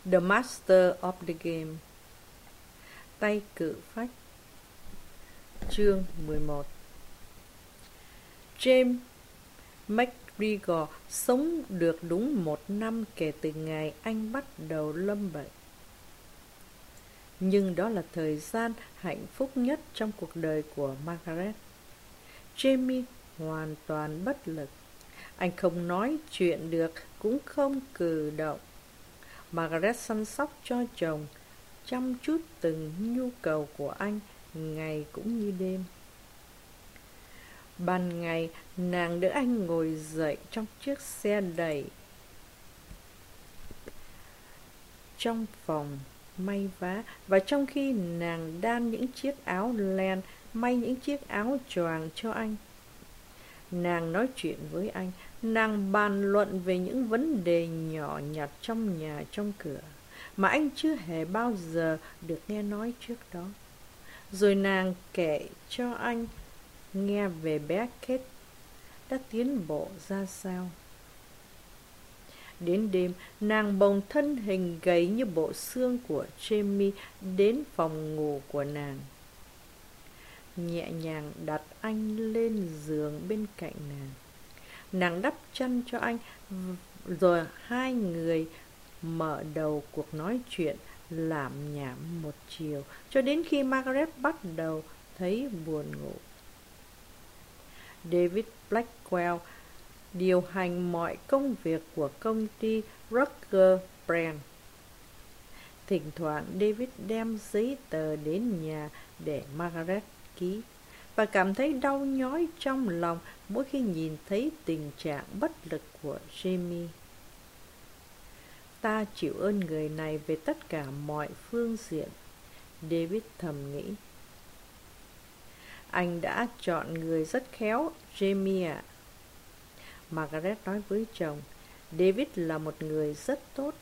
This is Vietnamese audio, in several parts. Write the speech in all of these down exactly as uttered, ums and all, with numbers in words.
The Master of the Game. Tay cự phách. Chương mười một. James McGregor sống được đúng một năm kể từ ngày anh bắt đầu lâm bệnh. Nhưng đó là thời gian hạnh phúc nhất trong cuộc đời của Margaret. Jamie hoàn toàn bất lực. Anh không nói chuyện được, cũng không cử động. Margaret săn sóc cho chồng, chăm chút từng nhu cầu của anh, ngày cũng như đêm. Ban ngày, nàng đỡ anh ngồi dậy trong chiếc xe đẩy trong phòng may vá, và trong khi nàng đan những chiếc áo len, may những chiếc áo choàng cho anh, nàng nói chuyện với anh. Nàng bàn luận về những vấn đề nhỏ nhặt trong nhà trong cửa mà anh chưa hề bao giờ được nghe nói trước đó. Rồi nàng kể cho anh nghe về bé Kate đã tiến bộ ra sao. Đến đêm, nàng bồng thân hình gầy như bộ xương của Jamie đến phòng ngủ của nàng, nhẹ nhàng đặt anh lên giường bên cạnh nàng. Nàng đắp chăn cho anh, rồi hai người mở đầu cuộc nói chuyện lảm nhảm một chiều, cho đến khi Margaret bắt đầu thấy buồn ngủ. David Blackwell điều hành mọi công việc của công ty Rucker Brand. Thỉnh thoảng David đem giấy tờ đến nhà để Margaret ký, và cảm thấy đau nhói trong lòng mỗi khi nhìn thấy tình trạng bất lực của Jamie. Ta chịu ơn người này về tất cả mọi phương diện, David thầm nghĩ. Anh đã chọn người rất khéo, Jamie ạ. Margaret nói với chồng, David là một người rất tốt.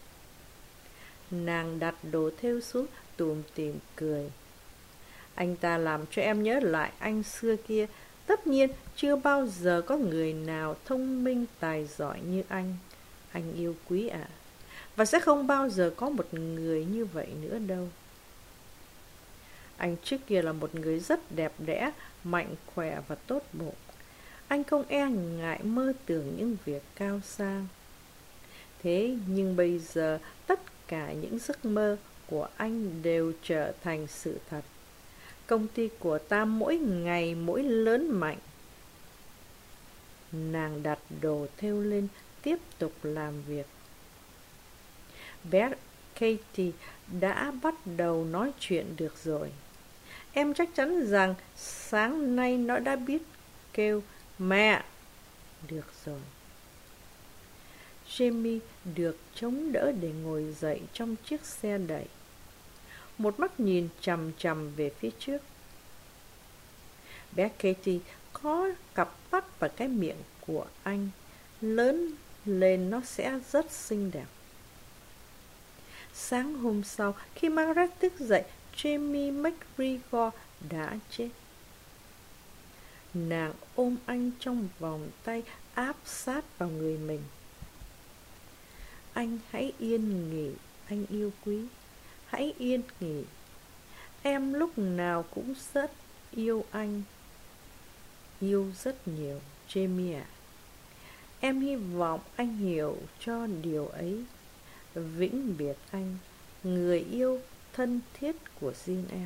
Nàng đặt đồ thêu xuống, tủm tỉm cười. Anh ta làm cho em nhớ lại anh xưa kia. Tất nhiên chưa bao giờ có người nào thông minh tài giỏi như anh, anh yêu quý ạ. Và sẽ không bao giờ có một người như vậy nữa đâu. Anh trước kia là một người rất đẹp đẽ, mạnh khỏe và tốt bụng. Anh không e ngại mơ tưởng những việc cao sang. Thế nhưng bây giờ tất cả những giấc mơ của anh đều trở thành sự thật. Công ty của ta mỗi ngày mỗi lớn mạnh. Nàng đặt đồ thêu lên, tiếp tục làm việc. Bé Katie đã bắt đầu nói chuyện được rồi. Em chắc chắn rằng sáng nay nó đã biết kêu mẹ được rồi. Jamie được chống đỡ để ngồi dậy trong chiếc xe đẩy, một mắt nhìn chằm chằm về phía trước. Bé Katie có cặp mắt và cái miệng của anh, lớn lên nó sẽ rất xinh đẹp. Sáng hôm sau, khi Margaret thức dậy, Jamie McGregor đã chết. Nàng ôm anh trong vòng tay, áp sát vào người mình. Anh hãy yên nghỉ, anh yêu quý. Hãy yên nghỉ. Em lúc nào cũng rất yêu anh. Yêu rất nhiều, Jamie ạ. Em hy vọng anh hiểu cho điều ấy. Vĩnh biệt anh, người yêu thân thiết của riêng em.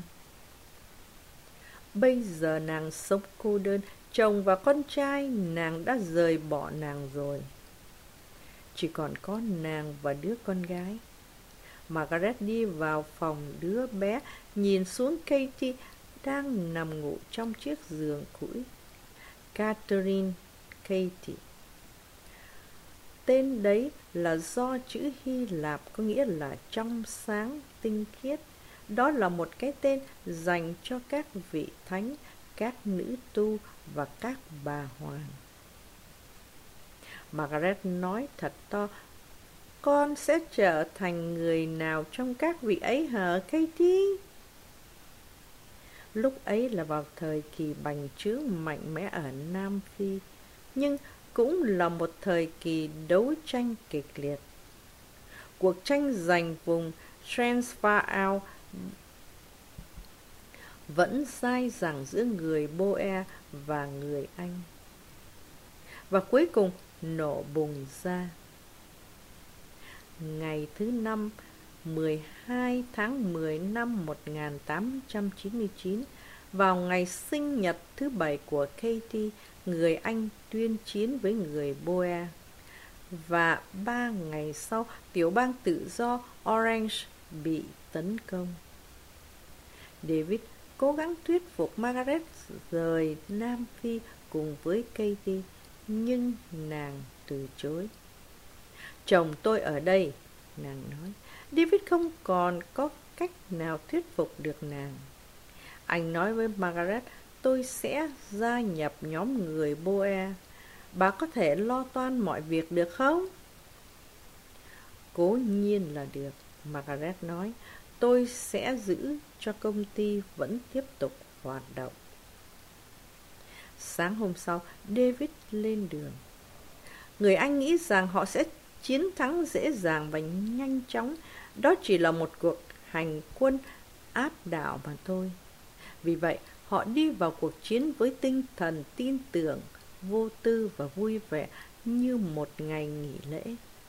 Bây giờ nàng sống cô đơn, chồng và con trai nàng đã rời bỏ nàng rồi. Chỉ còn có nàng và đứa con gái. Margaret đi vào phòng đứa bé, nhìn xuống Katie đang nằm ngủ trong chiếc giường củi. Catherine Katie. Tên đấy là do chữ Hy Lạp có nghĩa là trong sáng, tinh khiết. Đó là một cái tên dành cho các vị thánh, các nữ tu và các bà hoàng. Margaret nói thật to, con sẽ trở thành người nào trong các vị ấy hả Katie? Lúc ấy là vào thời kỳ bành trướng mạnh mẽ ở Nam Phi, nhưng cũng là một thời kỳ đấu tranh kịch liệt. cuộc tranh giành vùng Transvaal vẫn dai dẳng giữa người Boer và người Anh, và cuối cùng nổ bùng ra. Ngày thứ năm, mười hai tháng mười năm một nghìn tám trăm chín mươi chín, vào ngày sinh nhật thứ bảy của Katie, người Anh tuyên chiến với người Boer. Và ba ngày sau, tiểu bang tự do Orange bị tấn công. David cố gắng thuyết phục Margaret rời Nam Phi cùng với Katie, nhưng nàng từ chối. Chồng tôi ở đây, nàng nói. David không còn có cách nào thuyết phục được nàng. Anh nói với Margaret, tôi sẽ gia nhập nhóm người Boer. Bà có thể lo toan mọi việc được không? Cố nhiên là được, Margaret nói. Tôi sẽ giữ cho công ty vẫn tiếp tục hoạt động. Sáng hôm sau, David lên đường. Người Anh nghĩ rằng họ sẽ chiến thắng dễ dàng và nhanh chóng. Đó chỉ là một cuộc hành quân áp đảo mà thôi. Vì vậy, họ đi vào cuộc chiến với tinh thần tin tưởng, vô tư và vui vẻ như một ngày nghỉ lễ.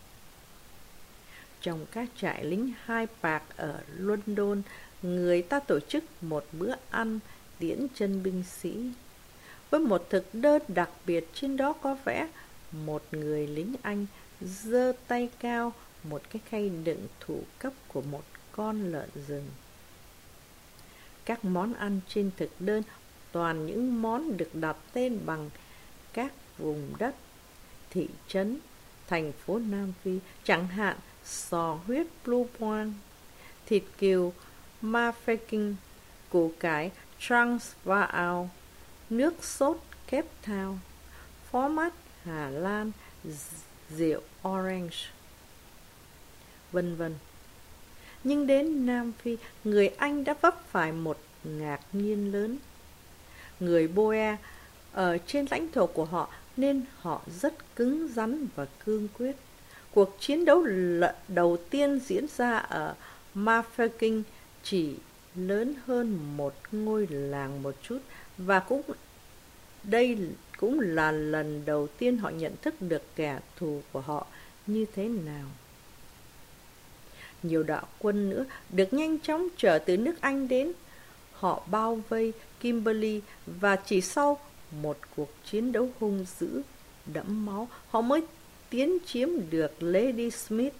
Trong các trại lính Hyde Park ở London, người ta tổ chức một bữa ăn tiễn chân binh sĩ. Với một thực đơn đặc biệt, trên đó có vẽ một người lính Anh giơ tay cao một cái khay đựng thủ cấp của một con lợn rừng. Các món ăn trên thực đơn toàn những món được đặt tên bằng các vùng đất, thị trấn, thành phố Nam Phi, chẳng hạn sò huyết Blue Point, thịt cừu Mafeking, củ cải Transvaal, nước sốt Cape Town, phó mát Hà Lan, rượu Orange, vân vân. Nhưng đến Nam Phi, người Anh đã vấp phải một ngạc nhiên lớn. Người Boer ở trên lãnh thổ của họ nên họ rất cứng rắn và cương quyết. Cuộc chiến đấu đầu tiên diễn ra ở Mafeking chỉ lớn hơn một ngôi làng một chút, và cũng đây cũng là lần đầu tiên họ nhận thức được kẻ thù của họ như thế nào. Nhiều đạo quân nữa được nhanh chóng trở từ nước Anh đến. Họ bao vây Kimberley và chỉ sau một cuộc chiến đấu hung dữ, đẫm máu, họ mới tiến chiếm được Lady Smith.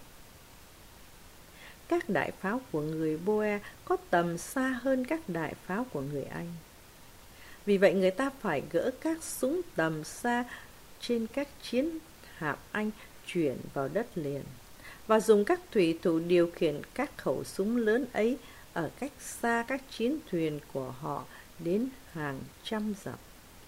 Các đại pháo của người Boer có tầm xa hơn các đại pháo của người Anh. Vì vậy người ta phải gỡ các súng tầm xa trên các chiến hạm Anh chuyển vào đất liền, và dùng các thủy thủ điều khiển các khẩu súng lớn ấy ở cách xa các chiến thuyền của họ đến hàng trăm dặm.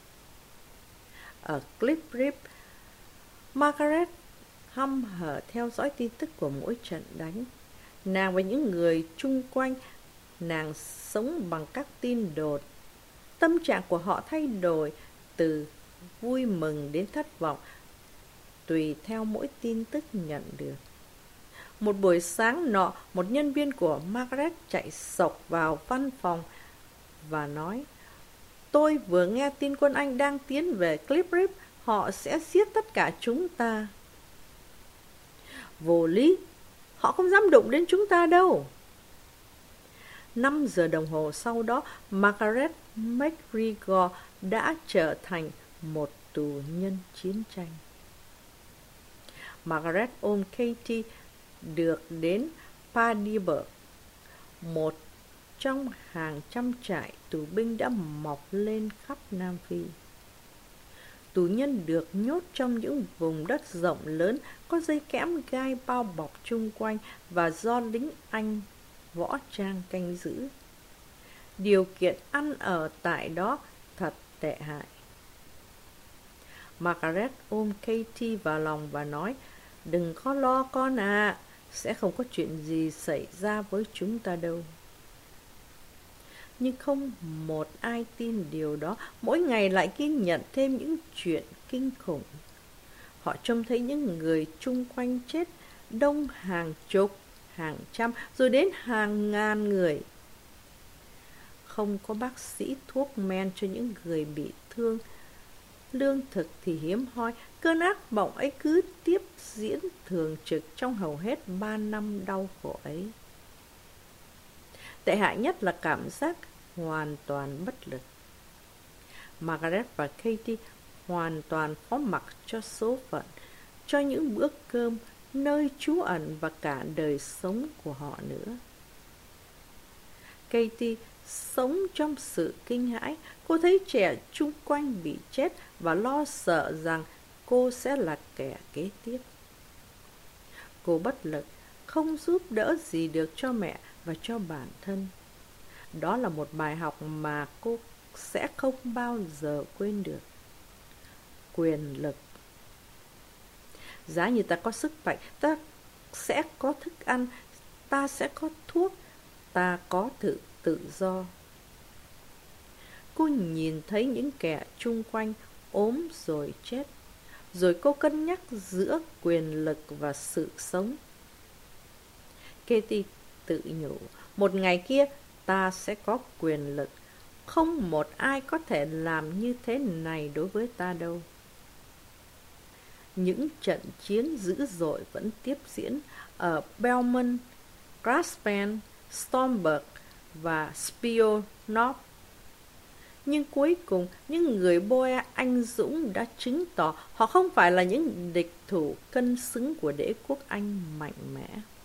Ở Cliff Rip, Margaret hăm hở theo dõi tin tức của mỗi trận đánh. Nàng và những người chung quanh nàng sống bằng các tin đồn. Tâm trạng của họ thay đổi từ vui mừng đến thất vọng, tùy theo mỗi tin tức nhận được. Một buổi sáng nọ, một nhân viên của Margaret chạy xộc vào văn phòng và nói: Tôi vừa nghe tin quân Anh đang tiến về Cliff Rip, họ sẽ giết tất cả chúng ta. Vô lý, họ không dám đụng đến chúng ta đâu. Năm giờ đồng hồ sau đó, Margaret MacGregor đã trở thành một tù nhân chiến tranh. Margaret ôm Katie được đến Paardeberg, một trong hàng trăm trại tù binh đã mọc lên khắp Nam Phi. Tù nhân được nhốt trong những vùng đất rộng lớn có dây kẽm gai bao bọc chung quanh và do lính Anh võ trang canh giữ. Điều kiện ăn ở tại đó thật tệ hại. Margaret ôm Katie vào lòng và nói: Đừng có lo con à, sẽ không có chuyện gì xảy ra với chúng ta đâu. Nhưng không một ai tin điều đó. Mỗi ngày lại ghi nhận thêm những chuyện kinh khủng. Họ trông thấy những người chung quanh chết đông hàng chục, hàng trăm, rồi đến hàng ngàn người. Không có bác sĩ thuốc men cho những người bị thương, lương thực thì hiếm hoi. Cơn ác mộng ấy cứ tiếp diễn thường trực trong hầu hết ba năm đau khổ ấy. Tệ hại nhất là cảm giác hoàn toàn bất lực. Margaret và Katie hoàn toàn phó mặc cho số phận, cho những bữa cơm, nơi trú ẩn và cả đời sống của họ nữa. Katie sống trong sự kinh hãi. Cô thấy trẻ chung quanh bị chết và lo sợ rằng cô sẽ là kẻ kế tiếp. Cô bất lực, không giúp đỡ gì được cho mẹ và cho bản thân. Đó là một bài học mà cô sẽ không bao giờ quên được. Quyền lực. Giá như ta có sức mạnh, ta sẽ có thức ăn, ta sẽ có thuốc, ta có tự tự do. Cô nhìn thấy những kẻ chung quanh ốm rồi chết, rồi cô cân nhắc giữa quyền lực và sự sống. Katie tự nhủ, một ngày kia ta sẽ có quyền lực. Không một ai có thể làm như thế này đối với ta đâu. Những trận chiến dữ dội vẫn tiếp diễn ở Belmont, Graspan, Stormberg và Spionov. Nhưng cuối cùng, những người Boer anh dũng đã chứng tỏ họ không phải là những địch thủ cân xứng của đế quốc Anh mạnh mẽ.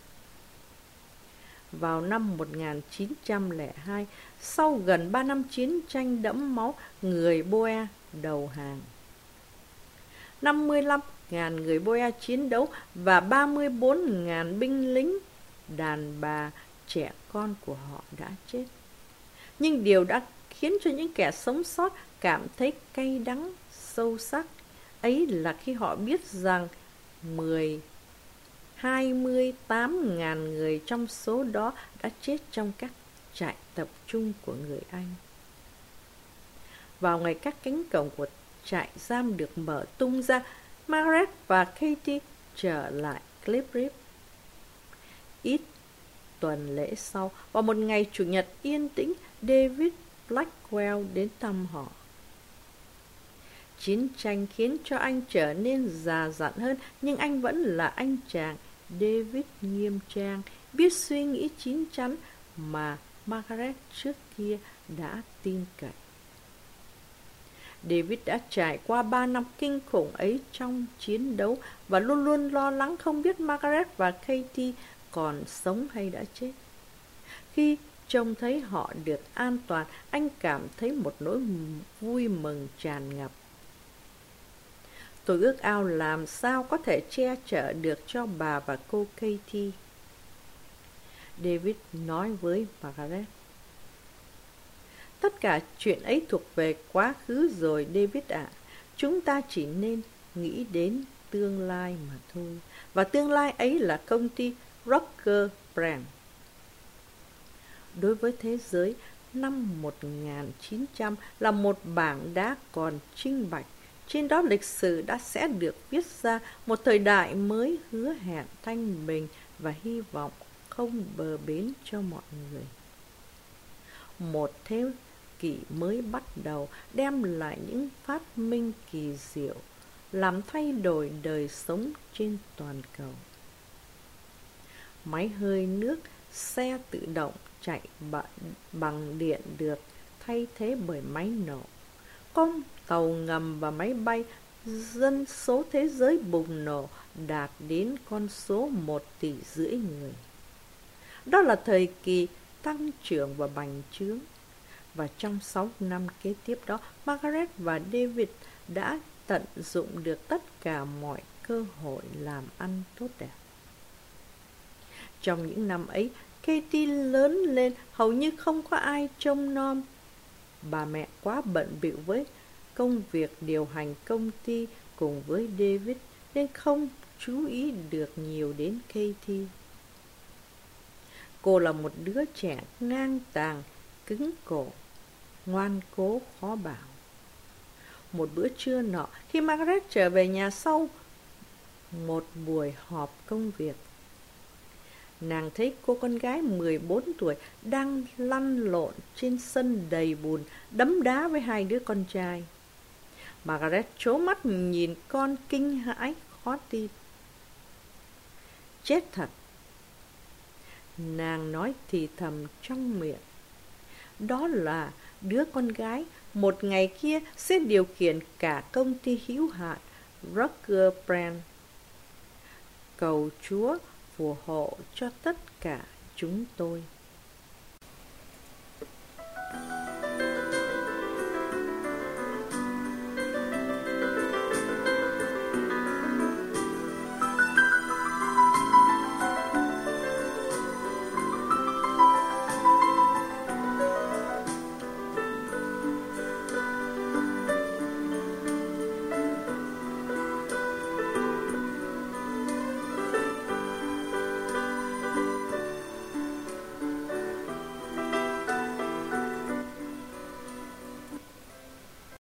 Vào năm một nghìn chín trăm lẻ hai, sau gần ba năm chiến tranh đẫm máu, người Boer đầu hàng. năm mươi lăm nghìn người Boer chiến đấu và ba mươi bốn nghìn binh lính, đàn bà, trẻ con của họ đã chết. Nhưng điều đã khiến cho những kẻ sống sót cảm thấy cay đắng sâu sắc ấy là khi họ biết rằng mười, hai mươi tám ngàn người trong số đó đã chết trong các trại tập trung của người Anh. Vào ngày các cánh cổng của trại giam được mở tung ra, Margaret và Katie trở lại Cliff River. Ít tuần lễ sau, vào một ngày Chủ nhật yên tĩnh, David Blackwell đến thăm họ. Chiến tranh khiến cho anh trở nên già dặn hơn, nhưng anh vẫn là anh chàng David nghiêm trang, biết suy nghĩ chín chắn mà Margaret trước kia đã tin cậy. David đã trải qua ba năm kinh khủng ấy trong chiến đấu và luôn luôn lo lắng không biết Margaret và Katie còn sống hay đã chết. Khi trông thấy họ được an toàn, anh cảm thấy một nỗi vui mừng tràn ngập. Tôi ước ao làm sao có thể che chở được cho bà và cô Katie, David nói với Margaret. Tất cả chuyện ấy thuộc về quá khứ rồi, David ạ. À. Chúng ta chỉ nên nghĩ đến tương lai mà thôi. Và tương lai ấy là công ty Rocker Brand. Đối với thế giới, năm một nghìn chín trăm là một bảng đá còn trinh bạch. Trên đó lịch sử đã sẽ được viết ra một thời đại mới hứa hẹn thanh bình và hy vọng không bờ bến cho mọi người. Một thế kỷ mới bắt đầu đem lại những phát minh kỳ diệu, làm thay đổi đời sống trên toàn cầu. Máy hơi nước, xe tự động chạy bằng điện được thay thế bởi máy nổ. Con tàu ngầm và máy bay, dân số thế giới bùng nổ đạt đến con số một tỷ rưỡi người. Đó là thời kỳ tăng trưởng và bành trướng. Và trong sáu năm kế tiếp đó, Margaret và David đã tận dụng được tất cả mọi cơ hội làm ăn tốt đẹp. Trong những năm ấy, Katie lớn lên hầu như không có ai trông nom. Bà mẹ quá bận bịu với công việc điều hành công ty cùng với David nên không chú ý được nhiều đến Katie. Cô là một đứa trẻ ngang tàng, cứng cổ, ngoan cố khó bảo. Một bữa trưa nọ, khi Margaret trở về nhà sau một buổi họp công việc, Nàng thấy cô con gái mười bốn tuổi đang lăn lộn trên sân đầy bùn, đấm đá với hai đứa con trai. Margaret trố mắt nhìn con kinh hãi khó tin. Chết thật! Nàng nói thì thầm trong miệng. Đó là đứa con gái một ngày kia sẽ điều khiển cả công ty hữu hạn Roger Brand. Cầu Chúa phù hộ cho tất cả chúng tôi.